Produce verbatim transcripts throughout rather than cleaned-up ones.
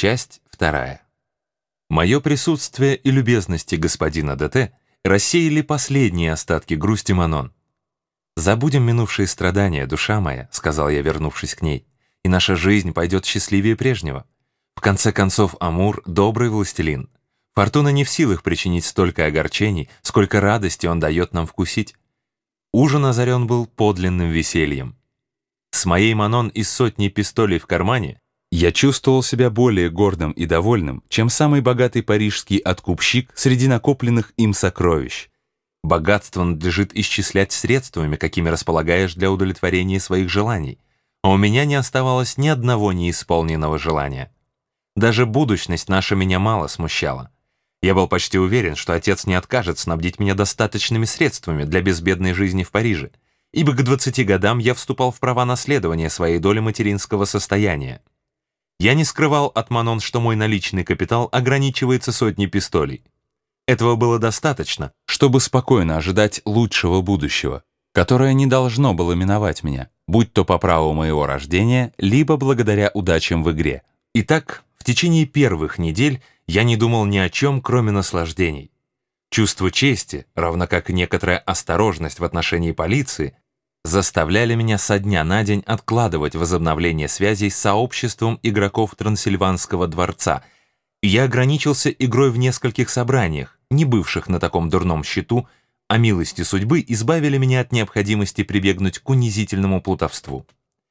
Часть вторая. Мое присутствие и любезности господина ДТ рассеяли последние остатки грусти Манон. «Забудем минувшие страдания, душа моя», — сказал я, вернувшись к ней, «и наша жизнь пойдет счастливее прежнего. В конце концов, Амур — добрый властелин. Фортуна не в силах причинить столько огорчений, сколько радости он дает нам вкусить». Ужин озарен был подлинным весельем. С моей Манон из сотни пистолей в кармане я чувствовал себя более гордым и довольным, чем самый богатый парижский откупщик среди накопленных им сокровищ. Богатство надлежит исчислять средствами, какими располагаешь для удовлетворения своих желаний, а у меня не оставалось ни одного неисполненного желания. Даже будущность наша меня мало смущала. Я был почти уверен, что отец не откажет снабдить меня достаточными средствами для безбедной жизни в Париже, ибо к двадцати годам я вступал в права наследования своей доли материнского состояния. Я не скрывал от Манон, что мой наличный капитал ограничивается сотней пистолей. Этого было достаточно, чтобы спокойно ожидать лучшего будущего, которое не должно было миновать меня, будь то по праву моего рождения, либо благодаря удачам в игре. Итак, в течение первых недель я не думал ни о чем, кроме наслаждений. Чувство чести, равно как и некоторая осторожность в отношении полиции, заставляли меня со дня на день откладывать возобновление связей с сообществом игроков Трансильванского дворца, и я ограничился игрой в нескольких собраниях, не бывших на таком дурном счету, а милости судьбы избавили меня от необходимости прибегнуть к унизительному плутовству.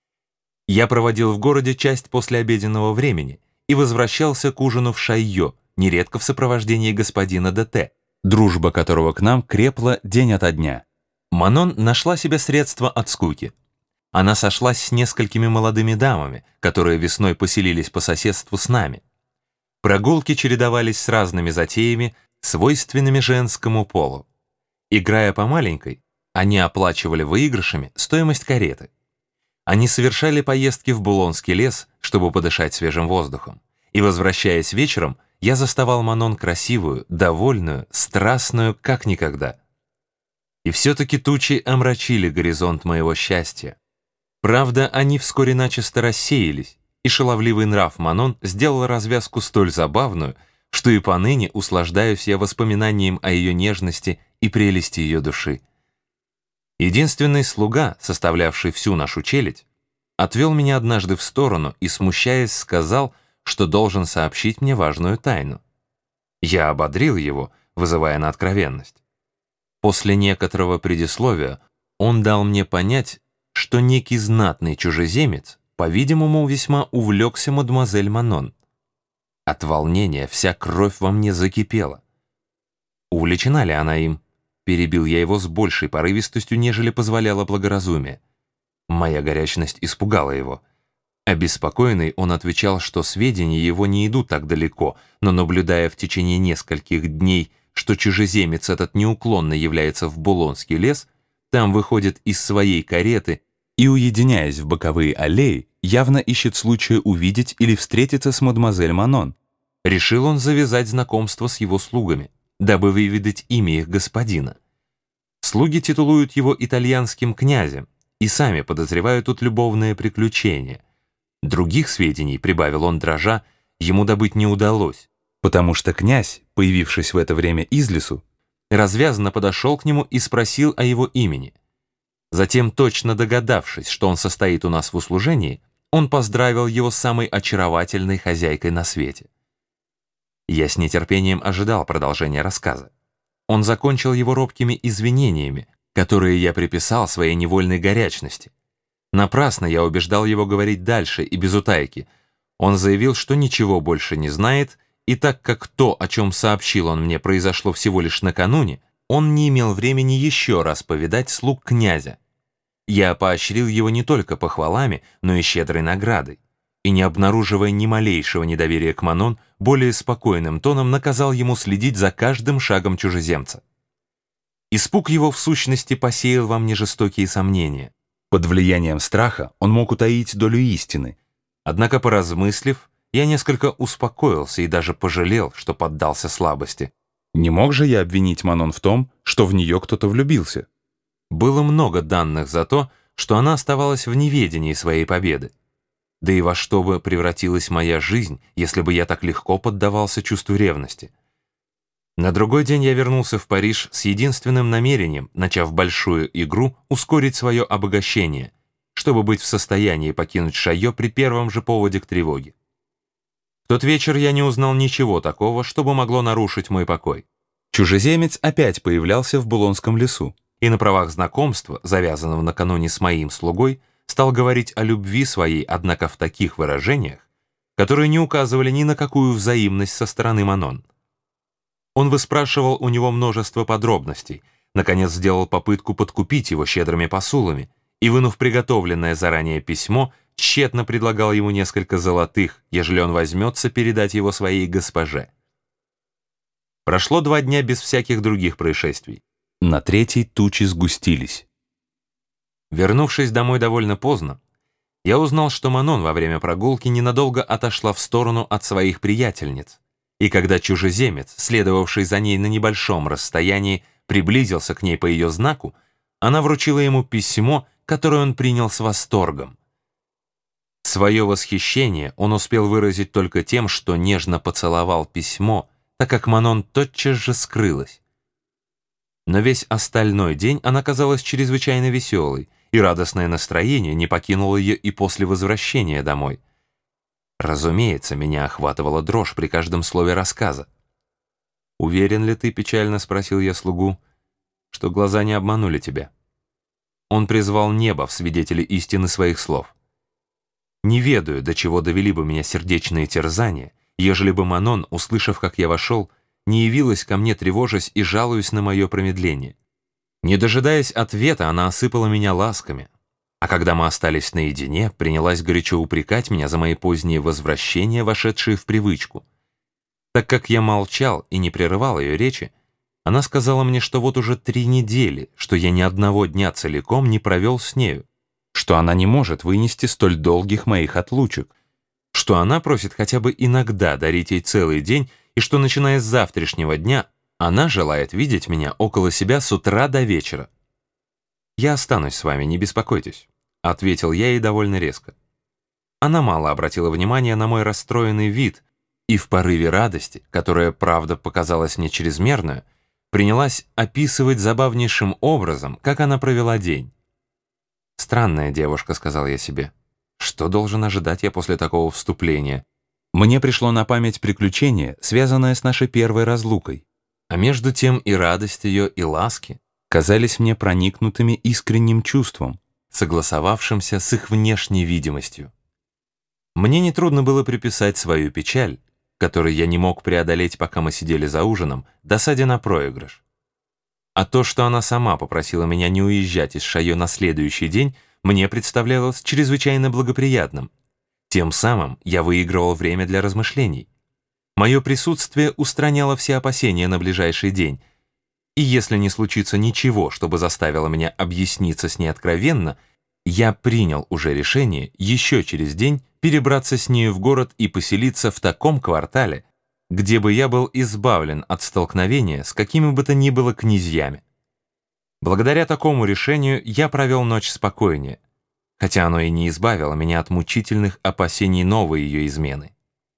Я проводил в городе часть послеобеденного времени и возвращался к ужину в Шайо, нередко в сопровождении господина ДТ, дружба которого к нам крепла день ото дня. Манон нашла себе средства от скуки. Она сошлась с несколькими молодыми дамами, которые весной поселились по соседству с нами. Прогулки чередовались с разными затеями, свойственными женскому полу. Играя по маленькой, они оплачивали выигрышами стоимость кареты. Они совершали поездки в Булонский лес, чтобы подышать свежим воздухом. И, возвращаясь вечером, я заставал Манон красивую, довольную, страстную, как никогда. И все-таки тучи омрачили горизонт моего счастья. Правда, они вскоре начисто рассеялись, и шаловливый нрав Манон сделал развязку столь забавную, что и поныне услаждаюсь я воспоминанием о ее нежности и прелести ее души. Единственный слуга, составлявший всю нашу челядь, отвел меня однажды в сторону и, смущаясь, сказал, что должен сообщить мне важную тайну. Я ободрил его, вызывая на откровенность. После некоторого предисловия он дал мне понять, что некий знатный чужеземец, по-видимому, весьма увлекся мадемуазель Манон. От волнения вся кровь во мне закипела. Увлечена ли она им? Перебил я его с большей порывистостью, нежели позволяло благоразумие. Моя горячность испугала его. Обеспокоенный, он отвечал, что сведения его не идут так далеко, но, наблюдая в течение нескольких дней, что чужеземец этот неуклонно является в Булонский лес, там выходит из своей кареты и, уединяясь в боковые аллеи, явно ищет случая увидеть или встретиться с мадемуазель Манон. Решил он завязать знакомство с его слугами, дабы выведать имя их господина. Слуги титулуют его итальянским князем и сами подозревают тут любовное приключение. Других сведений, прибавил он дрожа, ему добыть не удалось, потому что князь, появившись в это время из лесу, развязно подошел к нему и спросил о его имени. Затем, точно догадавшись, что он состоит у нас в услужении, он поздравил его с самой очаровательной хозяйкой на свете. Я с нетерпением ожидал продолжения рассказа. Он закончил его робкими извинениями, которые я приписал своей невольной горячности. Напрасно я убеждал его говорить дальше и без утайки. Он заявил, что ничего больше не знает, и так как то, о чем сообщил он мне, произошло всего лишь накануне, он не имел времени еще раз повидать слуг князя. Я поощрил его не только похвалами, но и щедрой наградой, и, не обнаруживая ни малейшего недоверия к Манон, более спокойным тоном наказал ему следить за каждым шагом чужеземца. Испуг его в сущности посеял во мне жестокие сомнения. Под влиянием страха он мог утаить долю истины, однако, поразмыслив, я несколько успокоился и даже пожалел, что поддался слабости. Не мог же я обвинить Манон в том, что в нее кто-то влюбился? Было много данных за то, что она оставалась в неведении своей победы. Да и во что бы превратилась моя жизнь, если бы я так легко поддавался чувству ревности? На другой день я вернулся в Париж с единственным намерением, начав большую игру, ускорить свое обогащение, чтобы быть в состоянии покинуть Шайо при первом же поводе к тревоге. В тот вечер я не узнал ничего такого, чтобы могло нарушить мой покой. Чужеземец опять появлялся в Булонском лесу, и на правах знакомства, завязанного накануне с моим слугой, стал говорить о любви своей, однако в таких выражениях, которые не указывали ни на какую взаимность со стороны Манон. Он выспрашивал у него множество подробностей, наконец сделал попытку подкупить его щедрыми посулами и, вынув приготовленное заранее письмо, тщетно предлагал ему несколько золотых, ежели он возьмется передать его своей госпоже. Прошло два дня без всяких других происшествий. На третий тучи сгустились. Вернувшись домой довольно поздно, я узнал, что Манон во время прогулки ненадолго отошла в сторону от своих приятельниц, и когда чужеземец, следовавший за ней на небольшом расстоянии, приблизился к ней по ее знаку, она вручила ему письмо, которое он принял с восторгом. Свое восхищение он успел выразить только тем, что нежно поцеловал письмо, так как Манон тотчас же скрылась. Но весь остальной день она казалась чрезвычайно веселой, и радостное настроение не покинуло ее и после возвращения домой. Разумеется, меня охватывала дрожь при каждом слове рассказа. «Уверен ли ты, — печально спросил я слугу, — что глаза не обманули тебя?» Он призвал небо в свидетели истины своих слов. Не ведаю, до чего довели бы меня сердечные терзания, ежели бы Манон, услышав, как я вошел, не явилась ко мне, тревожась и жалуясь на мое промедление. Не дожидаясь ответа, она осыпала меня ласками, а когда мы остались наедине, принялась горячо упрекать меня за мои поздние возвращения, вошедшие в привычку. Так как я молчал и не прерывал ее речи, она сказала мне, что вот уже три недели, что я ни одного дня целиком не провел с нею, что она не может вынести столь долгих моих отлучек, что она просит хотя бы иногда дарить ей целый день, и что, начиная с завтрашнего дня, она желает видеть меня около себя с утра до вечера. «Я останусь с вами, не беспокойтесь», — ответил я ей довольно резко. Она мало обратила внимания на мой расстроенный вид и в порыве радости, которая, правда, показалась мне чрезмерную, принялась описывать забавнейшим образом, как она провела день. «Странная девушка», — сказал я себе. «Что должен ожидать я после такого вступления?» Мне пришло на память приключение, связанное с нашей первой разлукой. А между тем и радость ее, и ласки казались мне проникнутыми искренним чувством, согласовавшимся с их внешней видимостью. Мне нетрудно было приписать свою печаль, которую я не мог преодолеть, пока мы сидели за ужином, досаде на проигрыш. А то, что она сама попросила меня не уезжать из Шайо на следующий день, мне представлялось чрезвычайно благоприятным. Тем самым я выигрывал время для размышлений. Мое присутствие устраняло все опасения на ближайший день, и если не случится ничего, чтобы заставило меня объясниться с ней откровенно, я принял уже решение еще через день перебраться с нею в город и поселиться в таком квартале, где бы я был избавлен от столкновения с какими бы то ни было князьями. Благодаря такому решению я провел ночь спокойнее, хотя оно и не избавило меня от мучительных опасений новой ее измены.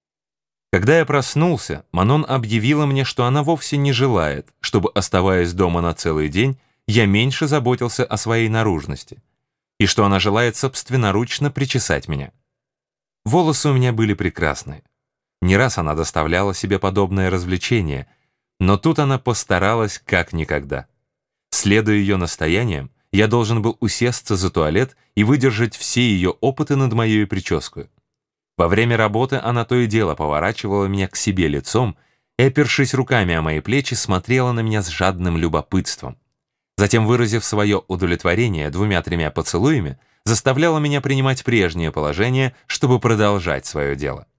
Когда я проснулся, Манон объявила мне, что она вовсе не желает, чтобы, оставаясь дома на целый день, я меньше заботился о своей наружности, и что она желает собственноручно причесать меня. Волосы у меня были прекрасные. Не раз она доставляла себе подобное развлечение, но тут она постаралась как никогда. Следуя ее настояниям, я должен был усесться за туалет и выдержать все ее опыты над моей прической. Во время работы она то и дело поворачивала меня к себе лицом и, опершись руками о мои плечи, смотрела на меня с жадным любопытством. Затем, выразив свое удовлетворение двумя-тремя поцелуями, заставляла меня принимать прежнее положение, чтобы продолжать свое дело.